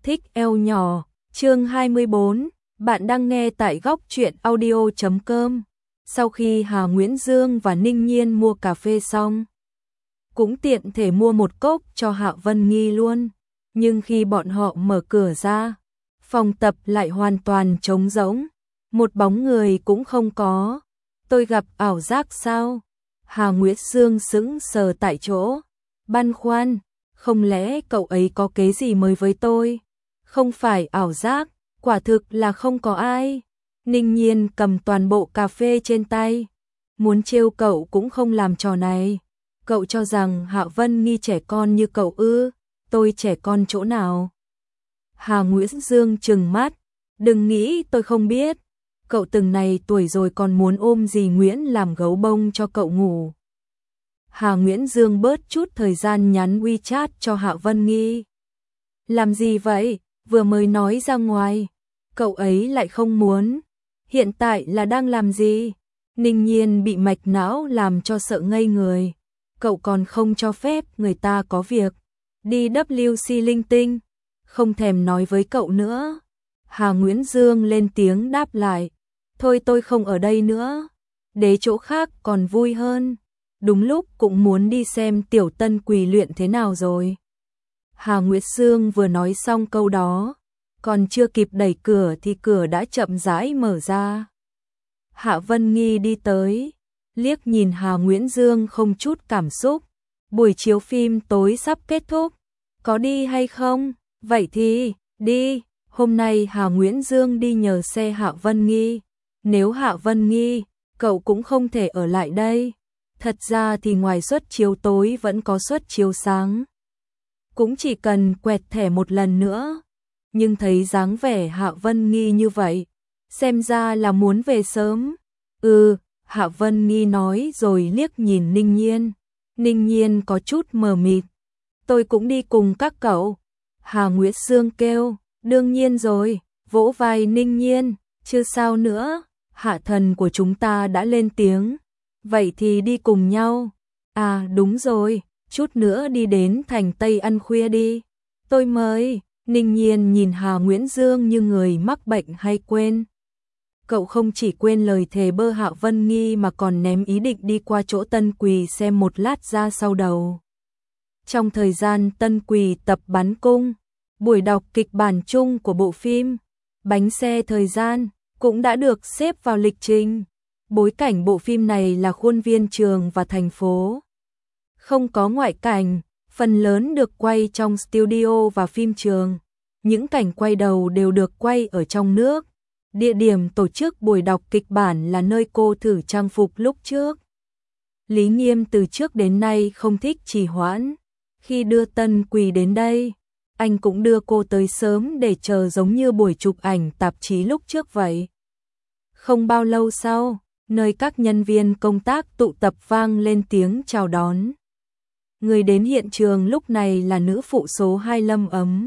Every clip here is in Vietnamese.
Thích eo nhỏ, chương 24, bạn đang nghe tại góc truyện audio.com. Sau khi Hà Nguyễn Dương và Ninh Nhiên mua cà phê xong, cũng tiện thể mua một cốc cho Hạ Vân Nghi luôn. Nhưng khi bọn họ mở cửa ra, phòng tập lại hoàn toàn trống rỗng, một bóng người cũng không có. Tôi gặp ảo giác sao? Hà Nguyễn Dương sững sờ tại chỗ, băn khoăn, không lẽ cậu ấy có kế gì mới với tôi? Không phải ảo giác, quả thực là không có ai. Ninh Nhiên cầm toàn bộ cà phê trên tay, muốn trêu cậu cũng không làm trò này. Cậu cho rằng Hạ Vân Nghi trẻ con như cậu ư? Tôi trẻ con chỗ nào? Hà Nguyễn Dương trừng mắt, đừng nghĩ tôi không biết. Cậu từng này tuổi rồi còn muốn ôm dì Nguyễn làm gấu bông cho cậu ngủ. Hà Nguyễn Dương bớt chút thời gian nhắn WeChat cho Hạ Vân Nghi. Làm gì vậy? Vừa mới nói ra ngoài, cậu ấy lại không muốn. Hiện tại là đang làm gì? Ninh Nhiên bị mạch não làm cho sợ ngây người. Cậu còn không cho phép người ta có việc đi WC linh tinh, không thèm nói với cậu nữa. Hà Nguyễn Dương lên tiếng đáp lại, thôi tôi không ở đây nữa, đến chỗ khác còn vui hơn. Đúng lúc cũng muốn đi xem Tiểu Tân Quỳ luyện thế nào rồi. Hà Nguyệt Dương vừa nói xong câu đó, còn chưa kịp đẩy cửa thì cửa đã chậm rãi mở ra. Hạ Vân Nghi đi tới, liếc nhìn Hà Nguyễn Dương không chút cảm xúc. Buổi chiếu phim tối sắp kết thúc, có đi hay không? Vậy thì, đi. Hôm nay Hà Nguyễn Dương đi nhờ xe Hạ Vân Nghi. Nếu Hạ Vân Nghi, cậu cũng không thể ở lại đây. Thật ra thì ngoài suất chiếu tối vẫn có suất chiếu sáng. Cũng chỉ cần quẹt thẻ một lần nữa. Nhưng thấy dáng vẻ Hạ Vân Nghi như vậy, xem ra là muốn về sớm. Hạ Vân Nghi nói rồi liếc nhìn Ninh Nhiên. Ninh Nhiên có chút mờ mịt. Tôi cũng đi cùng các cậu. Hà Nguyễn Dương kêu, đương nhiên rồi, vỗ vai Ninh Nhiên, chứ sao nữa, hạ thần của chúng ta đã lên tiếng. Vậy thì đi cùng nhau. À đúng rồi, chút nữa đi đến thành Tây ăn khuya đi. Tôi mời. Ninh Nhiên nhìn Hà Nguyễn Dương như người mắc bệnh hay quên. Cậu không chỉ quên lời thề bơ Hạ Vân Nghi mà còn ném ý định đi qua chỗ Tân Quỳ xem một lát ra sau đầu. Trong thời gian Tân Quỳ tập bắn cung, buổi đọc kịch bản chung của bộ phim Bánh xe thời gian cũng đã được xếp vào lịch trình. Bối cảnh bộ phim này là khuôn viên trường và thành phố. Không có ngoại cảnh, phần lớn được quay trong studio và phim trường. Những cảnh quay đầu đều được quay ở trong nước. Địa điểm tổ chức buổi đọc kịch bản là nơi cô thử trang phục lúc trước. Lý Nghiêm từ trước đến nay không thích trì hoãn. Khi đưa Tân Quỳ đến đây, anh cũng đưa cô tới sớm để chờ giống như buổi chụp ảnh tạp chí lúc trước vậy. Không bao lâu sau, nơi các nhân viên công tác tụ tập vang lên tiếng chào đón. Người đến hiện trường lúc này là nữ phụ số 2 Lâm Ấm.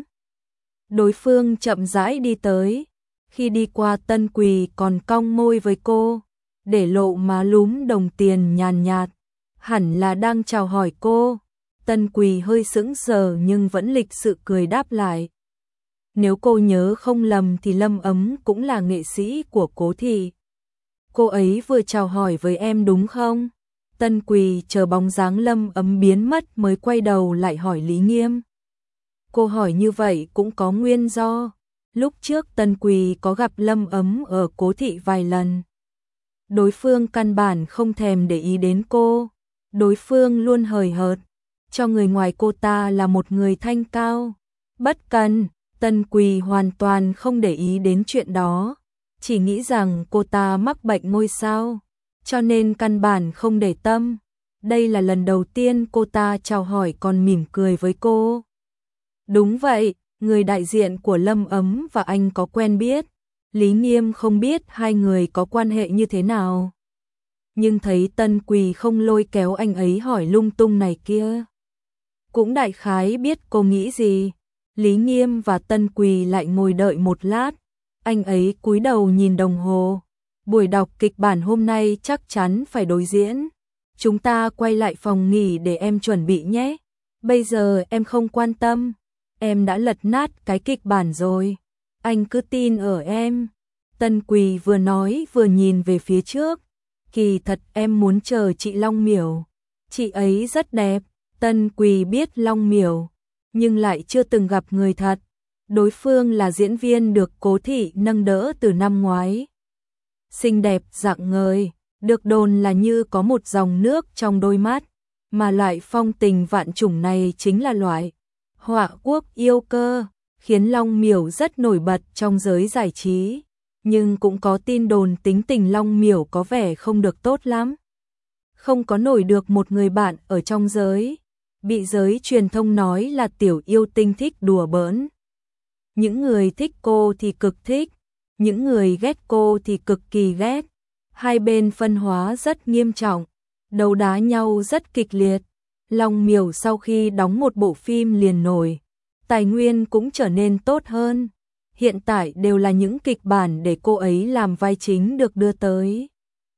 Đối phương chậm rãi đi tới. Khi đi qua Tân Quỳ còn cong môi với cô, để lộ má lúm đồng tiền nhàn nhạt, hẳn là đang chào hỏi cô. Tân Quỳ hơi sững sờ nhưng vẫn lịch sự cười đáp lại. Nếu cô nhớ không lầm thì Lâm Ấm cũng là nghệ sĩ của Cố Thị. Cô ấy vừa chào hỏi với em đúng không? Tân Quỳ chờ bóng dáng Lâm Ấm biến mất mới quay đầu lại hỏi Lý Nghiêm. Cô hỏi như vậy cũng có nguyên do. Lúc trước Tân Quỳ có gặp Lâm Ấm ở Cố Thị vài lần. Đối phương căn bản không thèm để ý đến cô. Đối phương luôn hời hợt, cho người ngoài cô ta là một người thanh cao. Bất cần, Tân Quỳ hoàn toàn không để ý đến chuyện đó. Chỉ nghĩ rằng cô ta mắc bệnh ngôi sao, cho nên căn bản không để tâm. Đây là lần đầu tiên cô ta chào hỏi còn mỉm cười với cô. Đúng vậy. Người đại diện của Lâm Ấm và anh có quen biết. Lý Nghiêm không biết hai người có quan hệ như thế nào. Nhưng thấy Tân Quỳ không lôi kéo anh ấy hỏi lung tung này kia. Cũng đại khái biết cô nghĩ gì. Lý Nghiêm và Tân Quỳ lại ngồi đợi một lát. Anh ấy cúi đầu nhìn đồng hồ. Buổi đọc kịch bản hôm nay chắc chắn phải đối diễn. Chúng ta quay lại phòng nghỉ để em chuẩn bị nhé. Bây giờ em không quan tâm. em đã lật nát cái kịch bản rồi. Anh cứ tin ở em. Tân Quỳ vừa nói vừa nhìn về phía trước. Kỳ thật em muốn chờ chị Long Miểu. Chị ấy rất đẹp. Tân Quỳ biết Long Miểu, nhưng lại chưa từng gặp người thật. Đối phương là diễn viên được Cố Thị nâng đỡ từ năm ngoái. Xinh đẹp rạng ngời, được đồn là như có một dòng nước trong đôi mắt, mà loại phong tình vạn trùng này chính là loại họa quốc yêu cơ, khiến Long Miểu rất nổi bật trong giới giải trí. Nhưng cũng có tin đồn tính tình Long Miểu có vẻ không được tốt lắm. Không có nổi được một người bạn ở trong giới. Bị giới truyền thông nói là tiểu yêu tinh thích đùa bỡn. Những người thích cô thì cực thích, những người ghét cô thì cực kỳ ghét. Hai bên phân hóa rất nghiêm trọng, đấu đá nhau rất kịch liệt. Long Miểu sau khi đóng một bộ phim liền nổi, tài nguyên cũng trở nên tốt hơn. Hiện tại đều là những kịch bản để cô ấy làm vai chính được đưa tới,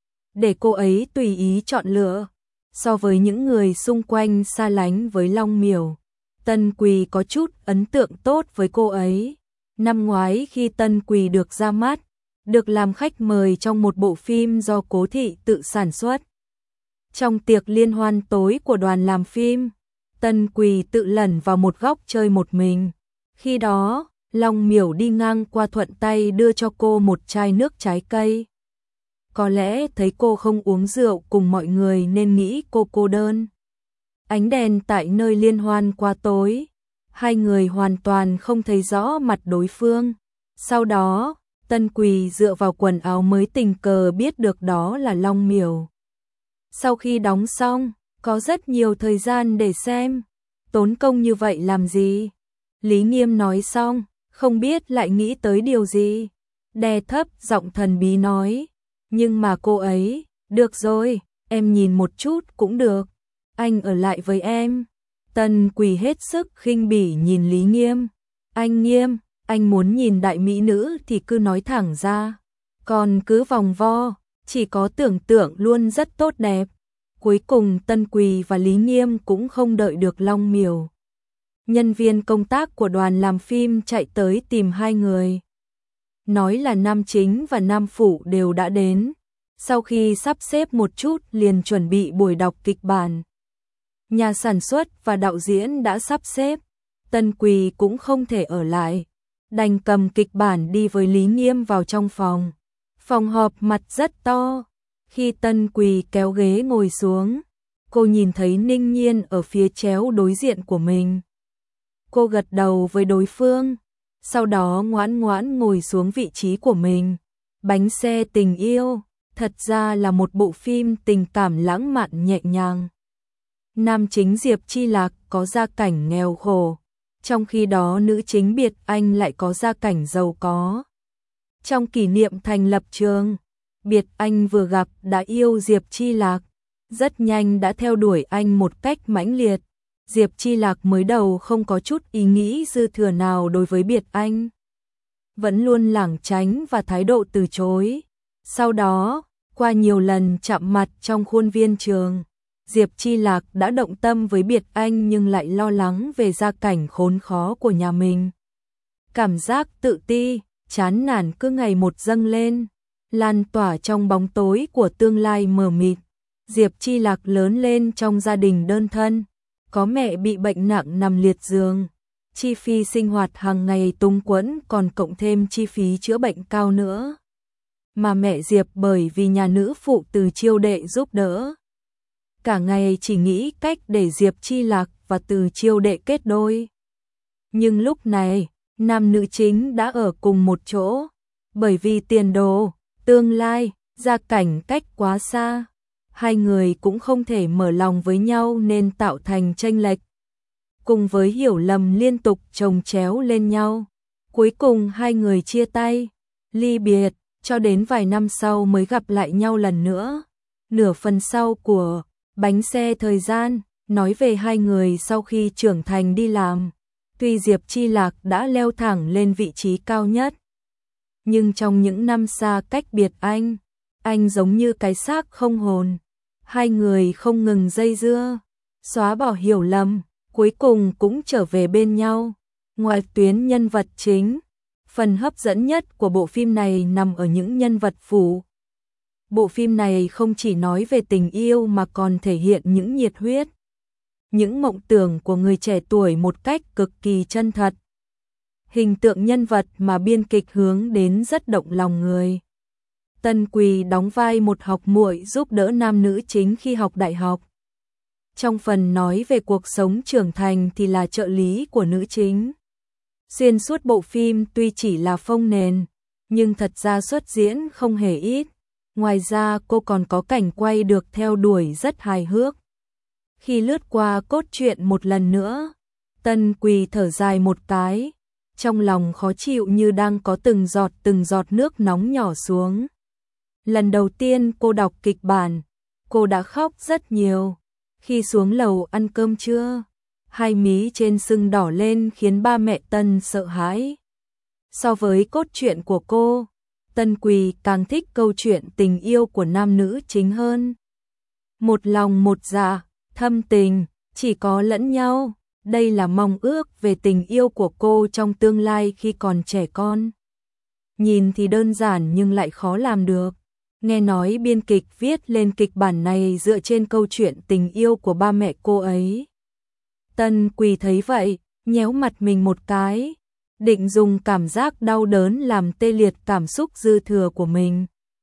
để cô ấy tùy ý chọn lựa. So với những người xung quanh xa lánh với Long Miểu, Tân Quỳ có chút ấn tượng tốt với cô ấy. Năm ngoái khi Tân Quỳ được ra mắt, được làm khách mời trong một bộ phim do Cố Thị tự sản xuất. Trong tiệc liên hoan tối của đoàn làm phim, Tân Quỳ tự lẩn vào một góc chơi một mình. Khi đó, Long Miểu đi ngang qua thuận tay đưa cho cô một chai nước trái cây. Có lẽ thấy cô không uống rượu cùng mọi người nên nghĩ cô cô đơn. Ánh đèn tại nơi liên hoan quá tối, hai người hoàn toàn không thấy rõ mặt đối phương. Sau đó, Tân Quỳ dựa vào quần áo mới tình cờ biết được đó là Long Miểu. Sau khi đóng xong, có rất nhiều thời gian để xem. Tốn công như vậy làm gì? Lý Nghiêm nói xong, không biết lại nghĩ tới điều gì. Đè thấp giọng thần bí nói. Nhưng mà cô ấy, được rồi, em nhìn một chút cũng được. Anh ở lại với em. Tân Quỳ hết sức khinh bỉ nhìn Lý Nghiêm. Anh Nghiêm, anh muốn nhìn đại mỹ nữ thì cứ nói thẳng ra. Còn cứ vòng vo, chỉ có tưởng tượng luôn rất tốt đẹp. Cuối cùng Tân Quỳ và Lý Nghiêm cũng không đợi được Long Miểu. Nhân viên công tác của đoàn làm phim chạy tới tìm hai người. Nói là nam chính và nam phụ đều đã đến. Sau khi sắp xếp một chút liền chuẩn bị buổi đọc kịch bản. Nhà sản xuất và đạo diễn đã sắp xếp. Tân Quỳ cũng không thể ở lại, đành cầm kịch bản đi với Lý Nghiêm vào trong phòng. Phòng họp mặt rất to. Khi Tân Quỳ kéo ghế ngồi xuống, cô nhìn thấy Ninh Nhiên ở phía chéo đối diện của mình. Cô gật đầu với đối phương, sau đó ngoãn ngoãn ngồi xuống vị trí của mình. Bánh xe tình yêu, thật ra là một bộ phim tình cảm lãng mạn nhẹ nhàng. Nam chính Diệp Chi Lạc có gia cảnh nghèo khổ, trong khi đó nữ chính Biệt Anh lại có gia cảnh giàu có. Trong kỷ niệm thành lập trường, Biệt Anh vừa gặp đã yêu Diệp Chi Lạc, rất nhanh đã theo đuổi anh một cách mãnh liệt. Diệp Chi Lạc mới đầu không có chút ý nghĩ dư thừa nào đối với Biệt Anh, vẫn luôn lảng tránh và thái độ từ chối. Sau đó, qua nhiều lần chạm mặt trong khuôn viên trường, Diệp Chi Lạc đã động tâm với Biệt Anh nhưng lại lo lắng về gia cảnh khốn khó của nhà mình. Cảm giác tự ti, chán nản cứ ngày một dâng lên, lan tỏa trong bóng tối của tương lai mờ mịt. Diệp Chi Lạc lớn lên trong gia đình đơn thân, có mẹ bị bệnh nặng nằm liệt giường, chi phí sinh hoạt hàng ngày túng quẫn còn cộng thêm chi phí chữa bệnh cao nữa. Mà mẹ Diệp bởi vì nhà nữ phụ Từ Chiêu Đệ giúp đỡ, cả ngày chỉ nghĩ cách để Diệp Chi Lạc và Từ Chiêu Đệ kết đôi. Nhưng lúc này, nam nữ chính đã ở cùng một chỗ, bởi vì tiền đồ, tương lai, gia cảnh cách quá xa, hai người cũng không thể mở lòng với nhau nên tạo thành chênh lệch. Cùng với hiểu lầm liên tục chồng chéo lên nhau, cuối cùng hai người chia tay, ly biệt, cho đến vài năm sau mới gặp lại nhau lần nữa. Nửa phần sau của Bánh xe thời gian, nói về hai người sau khi trưởng thành đi làm. Tuy Diệp Chi Lạc đã leo thẳng lên vị trí cao nhất, nhưng trong những năm xa cách biệt anh giống như cái xác không hồn. Hai người không ngừng dây dưa, xóa bỏ hiểu lầm, cuối cùng cũng trở về bên nhau. Ngoài tuyến nhân vật chính, phần hấp dẫn nhất của bộ phim này nằm ở những nhân vật phụ. Bộ phim này không chỉ nói về tình yêu mà còn thể hiện những nhiệt huyết, những mộng tưởng của người trẻ tuổi một cách cực kỳ chân thật. Hình tượng nhân vật mà biên kịch hướng đến rất động lòng người. Tân Quỳ đóng vai một học muội giúp đỡ nam nữ chính khi học đại học. Trong phần nói về cuộc sống trưởng thành thì là trợ lý của nữ chính. Xuyên suốt bộ phim tuy chỉ là phông nền, nhưng thật ra xuất diễn không hề ít. Ngoài ra cô còn có cảnh quay được theo đuổi rất hài hước. Khi lướt qua cốt truyện một lần nữa, Tân Quỳ thở dài một cái, trong lòng khó chịu như đang có từng giọt nước nóng nhỏ xuống. Lần đầu tiên cô đọc kịch bản, cô đã khóc rất nhiều. Khi xuống lầu ăn cơm trưa, hai mí trên sưng đỏ lên khiến ba mẹ Tân sợ hãi. So với cốt truyện của cô, Tân Quỳ càng thích câu chuyện tình yêu của nam nữ chính hơn. Một lòng một dạ, thâm tình, chỉ có lẫn nhau. Đây là mong ước về tình yêu của cô trong tương lai khi còn trẻ con. Nhìn thì đơn giản nhưng lại khó làm được. Nghe nói biên kịch viết lên kịch bản này dựa trên câu chuyện tình yêu của ba mẹ cô ấy. Tân Quỳ thấy vậy, nhéo mặt mình một cái, định dùng cảm giác đau đớn làm tê liệt cảm xúc dư thừa của mình.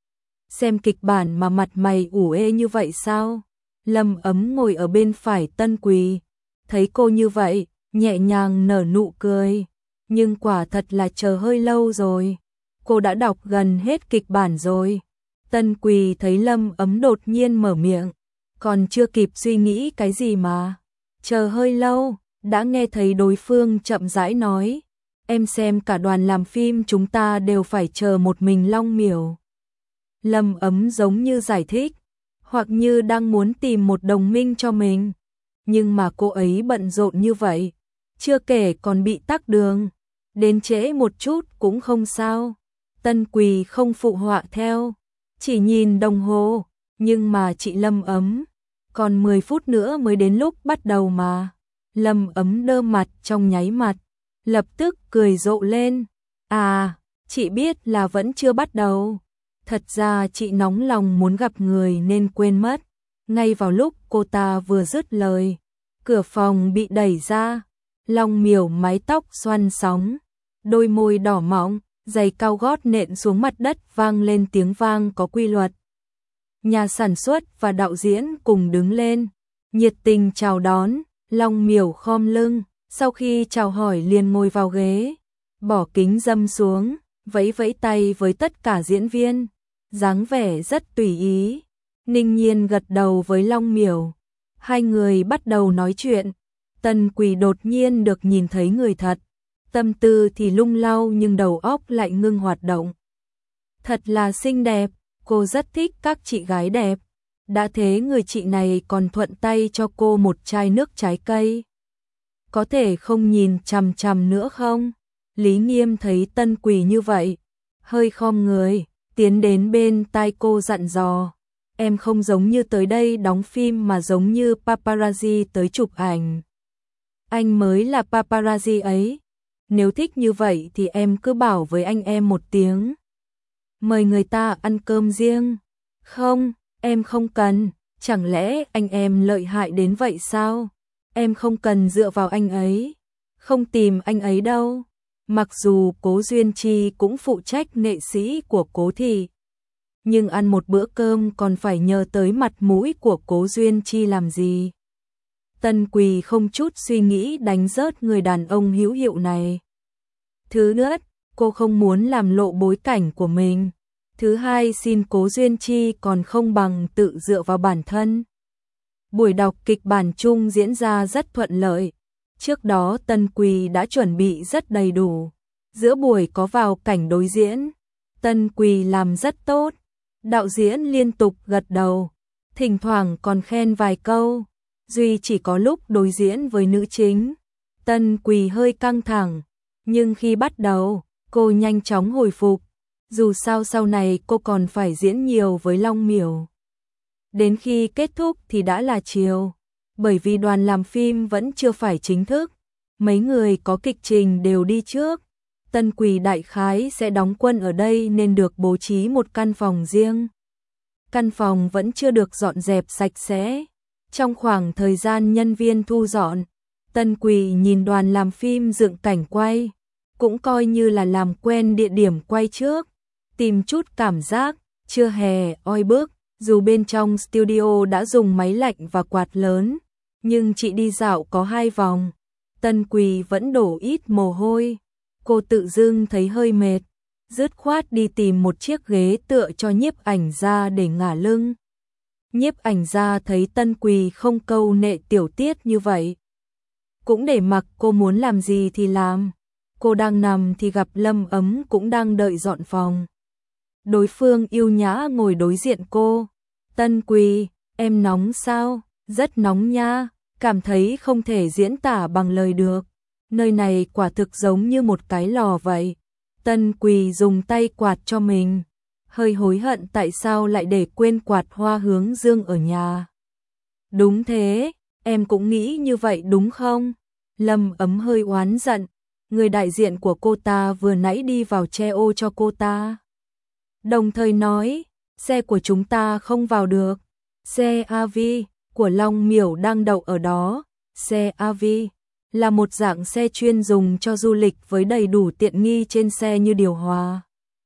Xem kịch bản mà mặt mày ủ ê như vậy sao? Lâm Ấm ngồi ở bên phải Tân Quỳ, thấy cô như vậy, nhẹ nhàng nở nụ cười. Nhưng quả thật là chờ hơi lâu rồi. Cô đã đọc gần hết kịch bản rồi. Tân Quỳ thấy Lâm Ấm đột nhiên mở miệng, còn chưa kịp suy nghĩ cái gì mà. Chờ hơi lâu, đã nghe thấy đối phương chậm rãi nói. Em xem cả đoàn làm phim chúng ta đều phải chờ một mình Long Miểu. Lâm Ấm giống như giải thích, hoặc như đang muốn tìm một đồng minh cho mình. Nhưng mà cô ấy bận rộn như vậy, chưa kể còn bị tắc đường. Đến trễ một chút cũng không sao. Tân Quỳ không phụ họa theo, chỉ nhìn đồng hồ, nhưng mà chị Lâm Ấm, còn 10 phút nữa mới đến lúc bắt đầu mà. Lâm Ấm đơ mặt trong nháy mặt, lập tức cười rộ lên. À, chị biết là vẫn chưa bắt đầu. Thật ra chị nóng lòng muốn gặp người nên quên mất. Ngay vào lúc cô ta vừa dứt lời, cửa phòng bị đẩy ra. Long Miểu mái tóc xoăn sóng, đôi môi đỏ mọng, giày cao gót nện xuống mặt đất vang lên tiếng vang có quy luật. Nhà sản xuất và đạo diễn cùng đứng lên, nhiệt tình chào đón. Long Miểu khom lưng, sau khi chào hỏi liền ngồi vào ghế, bỏ kính râm xuống, vẫy vẫy tay với tất cả diễn viên, dáng vẻ rất tùy ý. Ninh Nhiên gật đầu với Long Miểu, hai người bắt đầu nói chuyện. Tân Quỳ đột nhiên được nhìn thấy người thật, tâm tư thì lung lau nhưng đầu óc lại ngưng hoạt động. Thật là xinh đẹp, cô rất thích các chị gái đẹp. Đã thế người chị này còn thuận tay cho cô một chai nước trái cây. Có thể không nhìn chằm chằm nữa không? Lý Nghiêm thấy Tân Quỳ như vậy, hơi khom người, tiến đến bên tai cô dặn dò. Em không giống như tới đây đóng phim mà giống như paparazzi tới chụp ảnh. Anh mới là paparazzi ấy. Nếu thích như vậy thì em cứ bảo với anh em một tiếng. Mời người ta ăn cơm riêng. Không, em không cần. Chẳng lẽ anh em lợi hại đến vậy sao? Em không cần dựa vào anh ấy. Không tìm anh ấy đâu. Mặc dù Cố Duyên Chi cũng phụ trách nghệ sĩ của Cố Thị, nhưng ăn một bữa cơm còn phải nhờ tới mặt mũi của Cố Duyên Chi làm gì. Tân Quỳ không chút suy nghĩ đánh rớt người đàn ông hữu hiệu này. Thứ nhất, cô không muốn làm lộ bối cảnh của mình. Thứ hai, xin Cố Duyên Chi còn không bằng tự dựa vào bản thân. Buổi đọc kịch bản chung diễn ra rất thuận lợi. Trước đó Tân Quỳ đã chuẩn bị rất đầy đủ. Giữa buổi có vào cảnh đối diễn. Tân Quỳ làm rất tốt. Đạo diễn liên tục gật đầu, thỉnh thoảng còn khen vài câu. Duy chỉ có lúc đối diễn với nữ chính, Tân Quỳ hơi căng thẳng. Nhưng khi bắt đầu, cô nhanh chóng hồi phục. Dù sao sau này cô còn phải diễn nhiều với Long Miểu. Đến khi kết thúc thì đã là chiều. Bởi vì đoàn làm phim vẫn chưa phải chính thức, mấy người có kịch trình đều đi trước. Tân Quỳ đại khái sẽ đóng quân ở đây nên được bố trí một căn phòng riêng. Căn phòng vẫn chưa được dọn dẹp sạch sẽ. Trong khoảng thời gian nhân viên thu dọn, Tân Quỳ nhìn đoàn làm phim dựng cảnh quay, cũng coi như là làm quen địa điểm quay trước, tìm chút cảm giác, chưa hề oi bức, dù bên trong studio đã dùng máy lạnh và quạt lớn, nhưng chị đi dạo có 2 vòng, Tân Quỳ vẫn đổ ít mồ hôi, cô tự dưng thấy hơi mệt, dứt khoát đi tìm một chiếc ghế tựa cho nhiếp ảnh gia để ngả lưng. Nhiếp ảnh gia thấy Tân Quỳ không câu nệ tiểu tiết như vậy, cũng để mặc cô muốn làm gì thì làm. Cô đang nằm thì gặp Lâm Ấm cũng đang đợi dọn phòng. Đối phương yêu nhã ngồi đối diện cô. Tân Quỳ, em nóng sao? Rất nóng nha, cảm thấy không thể diễn tả bằng lời được. Nơi này quả thực giống như một cái lò vậy. Tân Quỳ dùng tay quạt cho mình, hơi hối hận tại sao lại để quên quạt hoa hướng dương ở nhà. Đúng thế, em cũng nghĩ như vậy đúng không? Lâm Ấm hơi oán giận, người đại diện của cô ta vừa nãy đi vào che ô cho cô ta. Đồng thời nói, xe của chúng ta không vào được, xe AV của Long Miểu đang đậu ở đó. Xe AV là một dạng xe chuyên dùng cho du lịch với đầy đủ tiện nghi trên xe như điều hòa,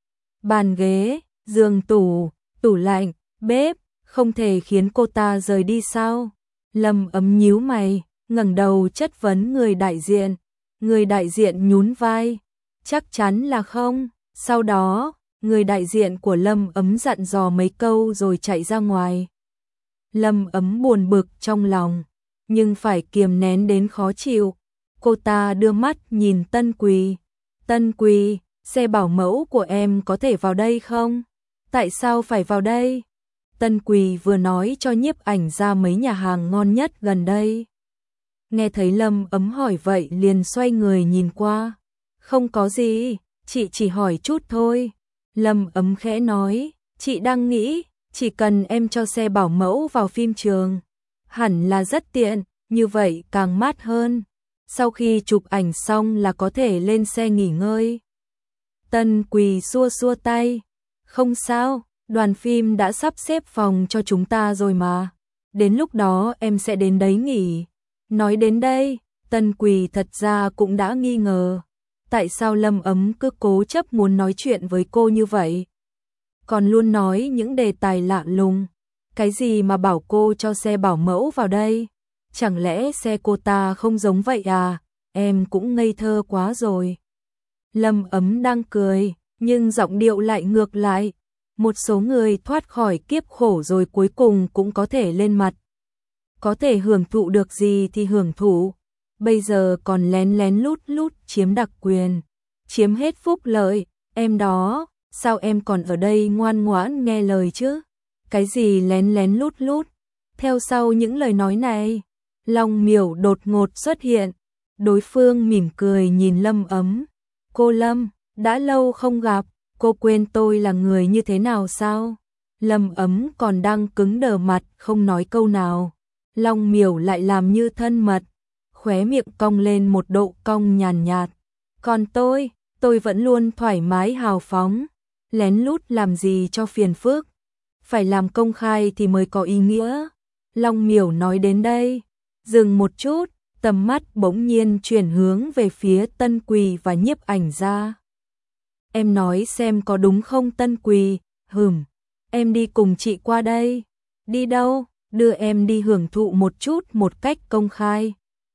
bàn ghế, giường tủ, tủ lạnh, bếp, không thể khiến cô ta rời đi sao? Lâm Ấm nhíu mày, ngẩng đầu chất vấn người đại diện. Người đại diện nhún vai, chắc chắn là không. Sau đó, người đại diện của Lâm Ấm dặn dò mấy câu rồi chạy ra ngoài. Lâm Ấm buồn bực trong lòng, nhưng phải kiềm nén đến khó chịu. Cô ta đưa mắt nhìn Tân Quỳ. Tân Quỳ, xe bảo mẫu của em có thể vào đây không? Tại sao phải vào đây? Tân Quỳ vừa nói cho nhiếp ảnh ra mấy nhà hàng ngon nhất gần đây. Nghe thấy Lâm Ấm hỏi vậy liền xoay người nhìn qua. Không có gì, chị chỉ hỏi chút thôi. Lâm Ấm khẽ nói, chị đang nghĩ, chỉ cần em cho xe bảo mẫu vào phim trường, hẳn là rất tiện, như vậy càng mát hơn. Sau khi chụp ảnh xong là có thể lên xe nghỉ ngơi. Tân Quỳ xua xua tay, không sao, đoàn phim đã sắp xếp phòng cho chúng ta rồi mà. Đến lúc đó em sẽ đến đấy nghỉ. Nói đến đây, Tân Quỳ thật ra cũng đã nghi ngờ, tại sao Lâm Ấm cứ cố chấp muốn nói chuyện với cô như vậy. Còn luôn nói những đề tài lạ lùng, cái gì mà bảo cô cho xe bảo mẫu vào đây, chẳng lẽ xe cô ta không giống vậy à, em cũng ngây thơ quá rồi. Lâm Ấm đang cười, nhưng giọng điệu lại ngược lại, một số người thoát khỏi kiếp khổ rồi cuối cùng cũng có thể lên mặt. Có thể hưởng thụ được gì thì hưởng thụ, bây giờ còn lén lén lút lút chiếm đặc quyền, chiếm hết phúc lợi, em đó, sao em còn ở đây ngoan ngoãn nghe lời chứ? Cái gì lén lén lút lút? Theo sau những lời nói này, Long Miểu đột ngột xuất hiện, đối phương mỉm cười nhìn Lâm Ấm. Cô Lâm, đã lâu không gặp, cô quên tôi là người như thế nào sao? Lâm Ấm còn đang cứng đờ mặt không nói câu nào. Long Miểu lại làm như thân mật, khóe miệng cong lên một độ cong nhàn nhạt. Còn tôi vẫn luôn thoải mái hào phóng, lén lút làm gì cho phiền phức, phải làm công khai thì mới có ý nghĩa. Long Miểu nói đến đây, dừng một chút, tầm mắt bỗng nhiên chuyển hướng về phía Tân Quỳ và nhiếp ảnh ra. Em nói xem có đúng không Tân Quỳ? Em đi cùng chị qua đây. Đi đâu? Đưa em đi hưởng thụ một chút một cách công khai.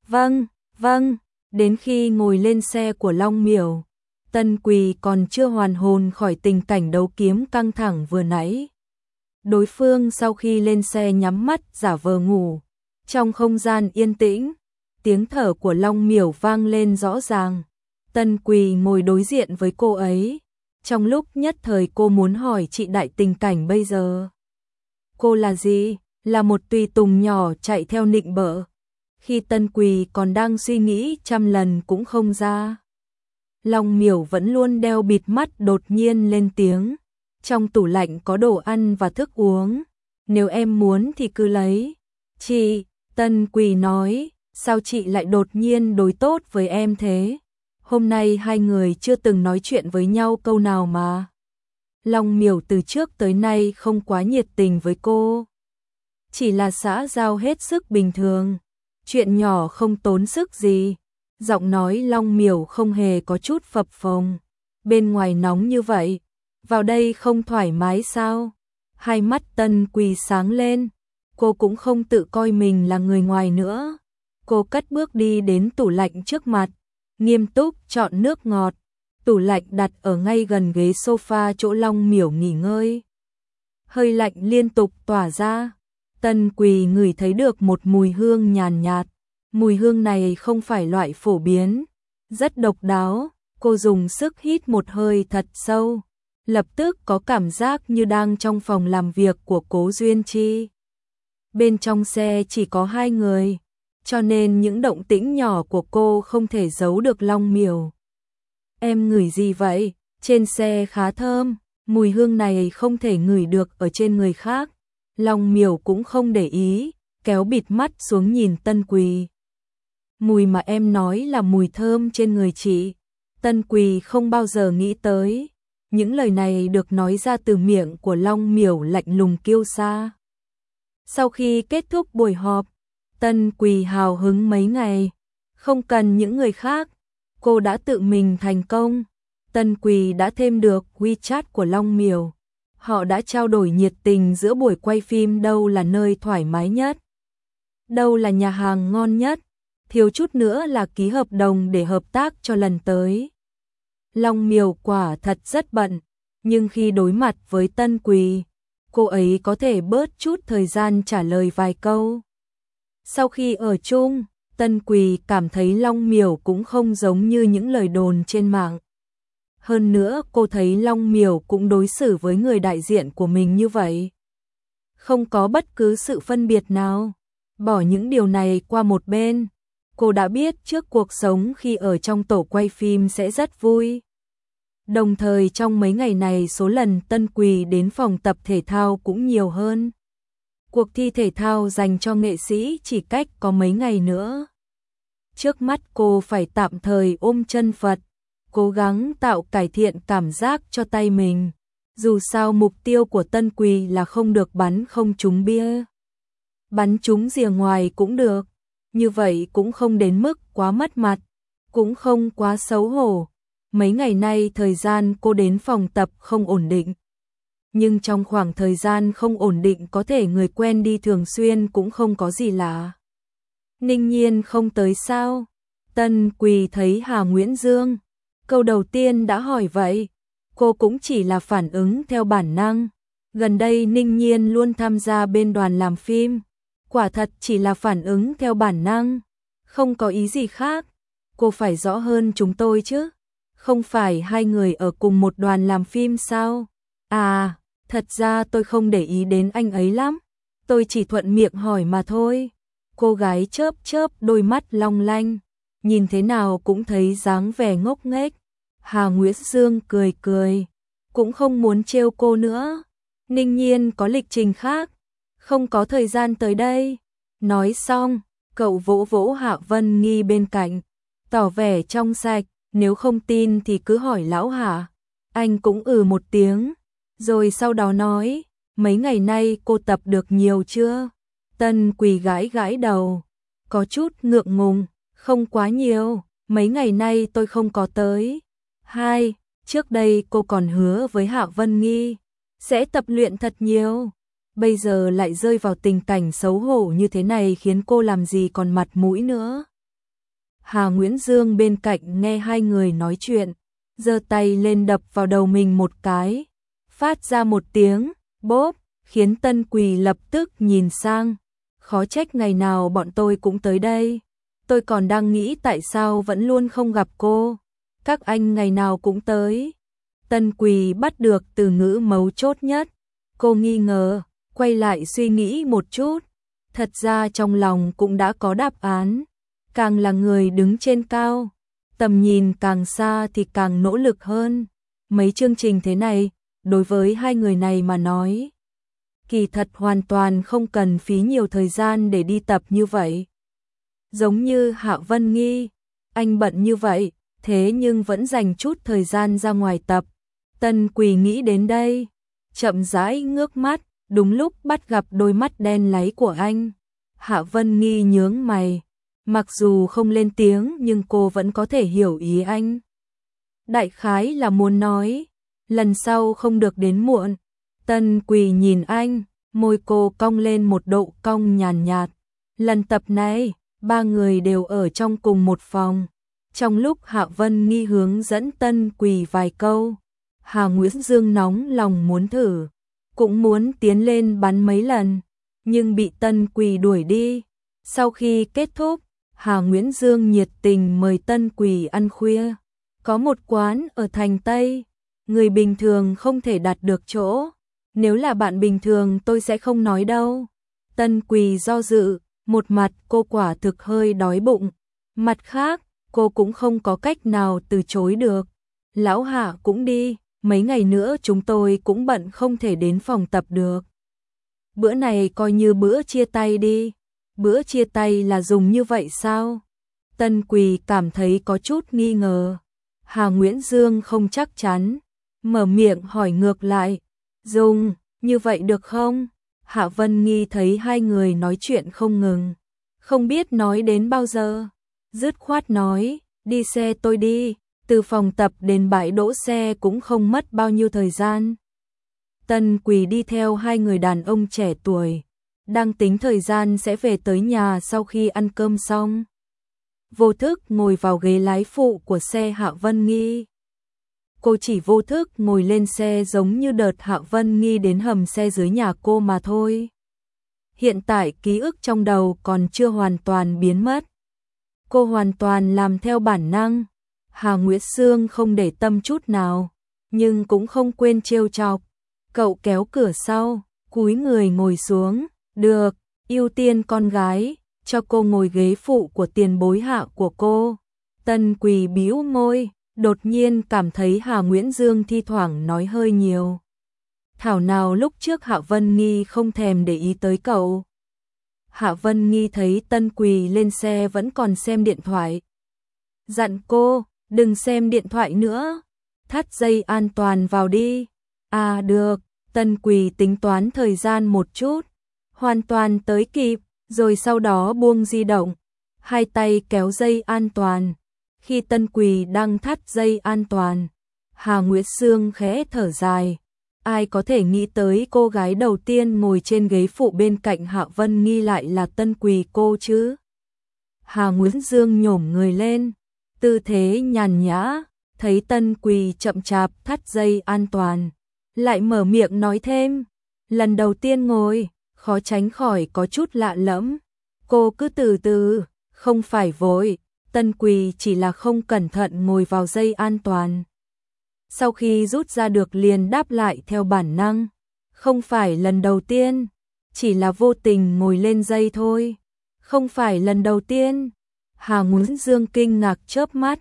Vâng, đến khi ngồi lên xe của Long Miểu, Tân Quỳ còn chưa hoàn hồn khỏi tình cảnh đấu kiếm căng thẳng vừa nãy. Đối phương sau khi lên xe nhắm mắt giả vờ ngủ. Trong không gian yên tĩnh, tiếng thở của Long Miểu vang lên rõ ràng. Tân Quỳ ngồi đối diện với cô ấy. Trong lúc nhất thời cô muốn hỏi chị đại tình cảnh bây giờ. Cô là gì? Là một tùy tùng nhỏ chạy theo nịnh bợ. Khi Tân Quỳ còn đang suy nghĩ trăm lần cũng không ra. Long Miểu vẫn luôn đeo bịt mắt đột nhiên lên tiếng. Trong tủ lạnh có đồ ăn và thức uống. Nếu em muốn thì cứ lấy. Chị, Tân Quỳ nói, Sao chị lại đột nhiên đối tốt với em thế? Hôm nay hai người chưa từng nói chuyện với nhau câu nào mà. Long Miểu từ trước tới nay không quá nhiệt tình với cô. Chỉ là xã giao hết sức bình thường. Chuyện nhỏ không tốn sức gì. Giọng nói Long Miểu không hề có chút phập phồng. Bên ngoài nóng như vậy, vào đây không thoải mái sao? Hai mắt Tân Quỳ sáng lên. Cô cũng không tự coi mình là người ngoài nữa. Cô cất bước đi đến tủ lạnh trước mặt, nghiêm túc chọn nước ngọt. Tủ lạnh đặt ở ngay gần ghế sofa chỗ Long Miểu nghỉ ngơi. Hơi lạnh liên tục tỏa ra. Tân Quỳ ngửi thấy được một mùi hương nhàn nhạt. Mùi hương này không phải loại phổ biến, rất độc đáo. Cô dùng sức hít một hơi thật sâu, lập tức có cảm giác như đang trong phòng làm việc của Cố Duyên Chi. Bên trong xe chỉ có hai người, cho nên những động tĩnh nhỏ của cô không thể giấu được Long Miểu. Em ngửi gì vậy? Trên xe khá thơm, mùi hương này không thể ngửi được ở trên người khác. Long Miểu cũng không để ý, kéo bịt mắt xuống nhìn Tân Quỳ. Mùi mà em nói là mùi thơm trên người chị. Tân Quỳ không bao giờ nghĩ tới. Những lời này được nói ra từ miệng của Long Miểu lạnh lùng kiêu sa. Sau khi kết thúc buổi họp, Tân Quỳ hào hứng mấy ngày. Không cần những người khác, cô đã tự mình thành công. Tân Quỳ đã thêm được WeChat của Long Miểu. Họ đã trao đổi nhiệt tình giữa buổi quay phim đâu là nơi thoải mái nhất, đâu là nhà hàng ngon nhất, thiếu chút nữa là ký hợp đồng để hợp tác cho lần tới. Long Miểu quả thật rất bận, nhưng khi đối mặt với Tân Quỳ, cô ấy có thể bớt chút thời gian trả lời vài câu. Sau khi ở chung, Tân Quỳ cảm thấy Long Miểu cũng không giống như những lời đồn trên mạng. Hơn nữa cô thấy Long Miểu cũng đối xử với người đại diện của mình như vậy. Không có bất cứ sự phân biệt nào. Bỏ những điều này qua một bên, cô đã biết trước cuộc sống khi ở trong tổ quay phim sẽ rất vui. Đồng thời trong mấy ngày này số lần Tân Quỳ đến phòng tập thể thao cũng nhiều hơn. Cuộc thi thể thao dành cho nghệ sĩ chỉ cách có mấy ngày nữa. Trước mắt cô phải tạm thời ôm chân Phật, cố gắng tạo cải thiện cảm giác cho tay mình. Dù sao mục tiêu của Tân Quỳ là không được bắn không trúng bia. Bắn trúng rìa ngoài cũng được, như vậy cũng không đến mức quá mất mặt, cũng không quá xấu hổ. Mấy ngày nay thời gian cô đến phòng tập không ổn định. Nhưng trong khoảng thời gian không ổn định có thể người quen đi thường xuyên cũng không có gì lạ. Ninh Nhiên không tới sao? Tân Quỳ thấy Hà Nguyễn Dương. Câu đầu tiên đã hỏi vậy. Cô cũng chỉ là phản ứng theo bản năng. Gần đây Ninh Nhiên luôn tham gia bên đoàn làm phim. Quả thật chỉ là phản ứng theo bản năng. Không có ý gì khác. Cô phải rõ hơn chúng tôi chứ. Không phải hai người ở cùng một đoàn làm phim sao? À, thật ra tôi không để ý đến anh ấy lắm. Tôi chỉ thuận miệng hỏi mà thôi. Cô gái chớp chớp đôi mắt long lanh. Nhìn thế nào cũng thấy dáng vẻ ngốc nghếch. Hà Nguyễn Dương cười cười. Cũng không muốn trêu cô nữa. Ninh Nhiên có lịch trình khác. Không có thời gian tới đây. Nói xong, cậu vỗ vỗ Hạ Vân Nghi bên cạnh. Tỏ vẻ trong sạch. Nếu không tin thì cứ hỏi lão Hạ. Anh cũng một tiếng. Rồi sau đó nói. Mấy ngày nay cô tập được nhiều chưa? Tân Quỳ gãi gãi đầu. Có chút ngượng ngùng. Không quá nhiều. Mấy ngày nay tôi không có tới. Trước đây cô còn hứa với Hạ Vân Nghi sẽ tập luyện thật nhiều. Bây giờ lại rơi vào tình cảnh xấu hổ như thế này khiến cô làm gì còn mặt mũi nữa. Hà Nguyễn Dương bên cạnh nghe hai người nói chuyện, giơ tay lên đập vào đầu mình một cái, phát ra một tiếng bốp, khiến Tân Quỳ lập tức nhìn sang. Khó trách ngày nào bọn tôi cũng tới đây. Tôi còn đang nghĩ tại sao vẫn luôn không gặp cô. Các anh ngày nào cũng tới. Tân Quỳ bắt được từ ngữ mấu chốt nhất. Cô nghi ngờ, quay lại suy nghĩ một chút. Thật ra trong lòng cũng đã có đáp án. Càng là người đứng trên cao, tầm nhìn càng xa thì càng nỗ lực hơn. Mấy chương trình thế này, đối với hai người này mà nói, kỳ thật hoàn toàn không cần phí nhiều thời gian để đi tập như vậy. giống như Hạ Vân Nghi, anh bận như vậy, thế nhưng vẫn dành chút thời gian ra ngoài tập. Tân Quỳ nghĩ đến đây, chậm rãi ngước mắt, đúng lúc bắt gặp đôi mắt đen láy của anh. Hạ Vân Nghi nhướng mày, mặc dù không lên tiếng nhưng cô vẫn có thể hiểu ý anh. Đại khái là muốn nói, lần sau không được đến muộn. Tân Quỳ nhìn anh, môi cô cong lên một độ cong nhàn nhạt. Lần tập này, ba người đều ở trong cùng một phòng. Trong lúc Hạ Vân Nghi hướng dẫn Tân Quỳ vài câu, Hà Nguyễn Dương nóng lòng muốn thử, cũng muốn tiến lên bắn mấy lần, nhưng bị Tân Quỳ đuổi đi. Sau khi kết thúc, Hà Nguyễn Dương nhiệt tình mời Tân Quỳ ăn khuya. Có một quán ở thành Tây, người bình thường không thể đặt được chỗ. Nếu là bạn bình thường tôi sẽ không nói đâu. Tân Quỳ do dự, một mặt cô quả thực hơi đói bụng, mặt khác cô cũng không có cách nào từ chối được. Lão Hạ cũng đi, mấy ngày nữa chúng tôi cũng bận không thể đến phòng tập được. Bữa này coi như bữa chia tay đi. Bữa chia tay là dùng như vậy sao? Tân Quỳ cảm thấy có chút nghi ngờ. Hà Nguyễn Dương không chắc chắn, mở miệng hỏi ngược lại, dùng như vậy được không? Hạ Vân Nghi thấy hai người nói chuyện không ngừng, không biết nói đến bao giờ, dứt khoát nói, đi xe tôi đi, từ phòng tập đến bãi đỗ xe cũng không mất bao nhiêu thời gian. Tân Quỳ đi theo hai người đàn ông trẻ tuổi, đang tính thời gian sẽ về tới nhà sau khi ăn cơm xong. Vô thức ngồi vào ghế lái phụ của xe Hạ Vân Nghi. Cô chỉ vô thức ngồi lên xe giống như đợt Hạ Vân Nghi đến hầm xe dưới nhà cô mà thôi. Hiện tại ký ức trong đầu còn chưa hoàn toàn biến mất. Cô hoàn toàn làm theo bản năng. Hà Nguyễn Dương không để tâm chút nào, nhưng cũng không quên trêu chọc. Cậu kéo cửa sau, cúi người ngồi xuống, được, ưu tiên con gái, cho cô ngồi ghế phụ của tiền bối Hạ của cô. Tân Quỳ bĩu môi, đột nhiên cảm thấy Hà Nguyễn Dương thi thoảng nói hơi nhiều. Thảo nào lúc trước Hạ Vân Nghi không thèm để ý tới cậu. Hạ Vân Nghi thấy Tân Quỳ lên xe vẫn còn xem điện thoại. Dặn cô, đừng xem điện thoại nữa, thắt dây an toàn vào đi. À được, Tân Quỳ tính toán thời gian một chút, hoàn toàn tới kịp, rồi sau đó buông di động, hai tay kéo dây an toàn. Khi Tân Quỳ đang thắt dây an toàn, Hà Nguyễn Dương khẽ thở dài. Ai có thể nghĩ tới cô gái đầu tiên ngồi trên ghế phụ bên cạnh Hạ Vân Nghi lại là Tân Quỳ cô chứ? Hà Nguyễn Dương nhổm người lên, tư thế nhàn nhã, thấy Tân Quỳ chậm chạp thắt dây an toàn, lại mở miệng nói thêm, lần đầu tiên ngồi, khó tránh khỏi có chút lạ lẫm. Cô cứ từ từ, không phải vội. Tân Quỳ chỉ là không cẩn thận ngồi vào dây an toàn. Sau khi rút ra được liền đáp lại theo bản năng, không phải lần đầu tiên, chỉ là vô tình ngồi lên dây thôi. Không phải lần đầu tiên. Hà Nguyễn Dương kinh ngạc chớp mắt.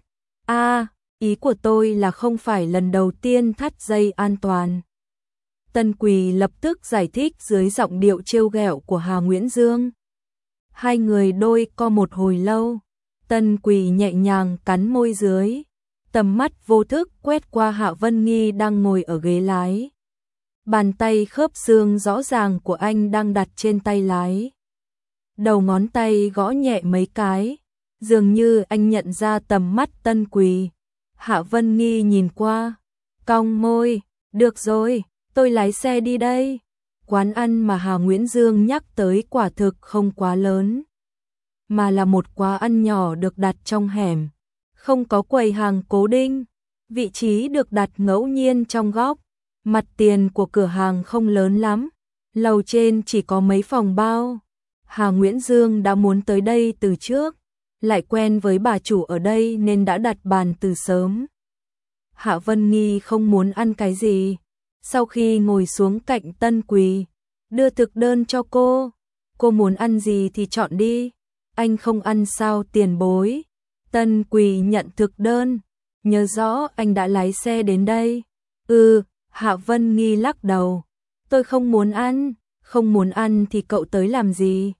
Ý của tôi là không phải lần đầu tiên thắt dây an toàn. Tân Quỳ lập tức giải thích dưới giọng điệu trêu ghẹo của Hà Nguyễn Dương. Hai người đôi co một hồi lâu. Tân Quỳ nhẹ nhàng cắn môi dưới, tầm mắt vô thức quét qua Hạ Vân Nghi đang ngồi ở ghế lái. Bàn tay khớp xương rõ ràng của anh đang đặt trên tay lái. Đầu ngón tay gõ nhẹ mấy cái, dường như anh nhận ra tầm mắt Tân Quỳ. Hạ Vân Nghi nhìn qua, cong môi, được rồi, tôi lái xe đi đây. Quán ăn mà Hà Nguyễn Dương nhắc tới quả thực không quá lớn, mà là một quán ăn nhỏ được đặt trong hẻm, không có quầy hàng cố định, vị trí được đặt ngẫu nhiên trong góc. Mặt tiền của cửa hàng không lớn lắm, lầu trên chỉ có mấy phòng bao. Hà Nguyễn Dương đã muốn tới đây từ trước, lại quen với bà chủ ở đây nên đã đặt bàn từ sớm. Hạ Vân Nghi không muốn ăn cái gì, sau khi ngồi xuống cạnh Tân Quỳ, đưa thực đơn cho cô. Cô muốn ăn gì thì chọn đi. Anh không ăn sao tiền bối? Tân Quỳ nhận thực đơn, nhớ rõ anh đã lái xe đến đây. Hạ Vân Nghi lắc đầu. Tôi không muốn ăn thì cậu tới làm gì?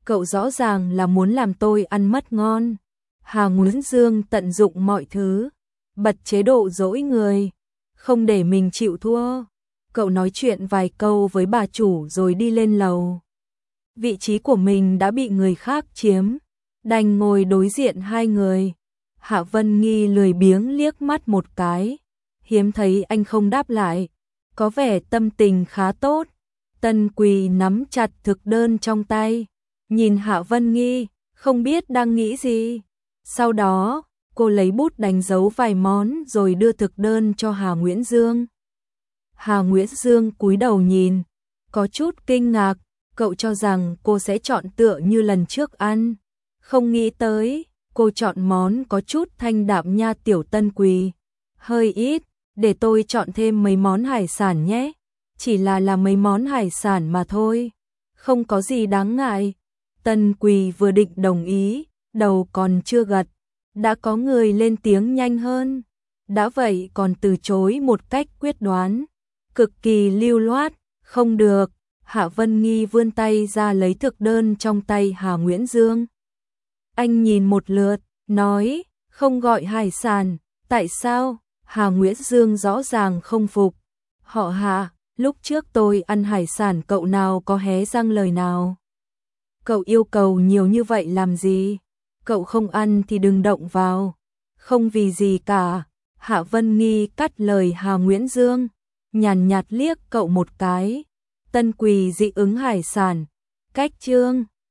cậu rõ ràng là muốn làm tôi ăn mất ngon. Hà Nguyễn Dương tận dụng mọi thứ, bật chế độ dỗi người, không để mình chịu thua. Cậu nói chuyện vài câu với bà chủ rồi đi lên lầu. Vị trí của mình đã bị người khác chiếm, đành ngồi đối diện hai người. Hạ Vân Nghi lười biếng liếc mắt một cái, hiếm thấy anh không đáp lại, có vẻ tâm tình khá tốt. Tân Quỳ nắm chặt thực đơn trong tay, nhìn Hạ Vân Nghi, không biết đang nghĩ gì. Sau đó, cô lấy bút đánh dấu vài món rồi đưa thực đơn cho Hà Nguyễn Dương. Hà Nguyễn Dương cúi đầu nhìn, có chút kinh ngạc, cậu cho rằng cô sẽ chọn tựa như lần trước ăn. Không nghĩ tới, cô chọn món có chút thanh đạm nha tiểu Tân Quỳ. Hơi ít, để tôi chọn thêm mấy món hải sản nhé. Chỉ là mấy món hải sản mà thôi, không có gì đáng ngại. Tân Quỳ vừa định đồng ý, đầu còn chưa gật, đã có người lên tiếng nhanh hơn. Đã vậy còn từ chối một cách quyết đoán, cực kỳ lưu loát. Không được. Hạ Vân Nghi vươn tay ra lấy thực đơn trong tay Hà Nguyễn Dương. Anh nhìn một lượt, nói, không gọi hải sản, tại sao? Hà Nguyễn Dương rõ ràng không phục. Họ Hà, lúc trước tôi ăn hải sản cậu nào có hé răng lời nào. Cậu yêu cầu nhiều như vậy làm gì? Cậu không ăn thì đừng động vào. Không vì gì cả. Hạ Vân Nghi cắt lời Hà Nguyễn Dương, nhàn nhạt liếc cậu một cái. Tân Quỳ dị ứng hải sản. Cách chương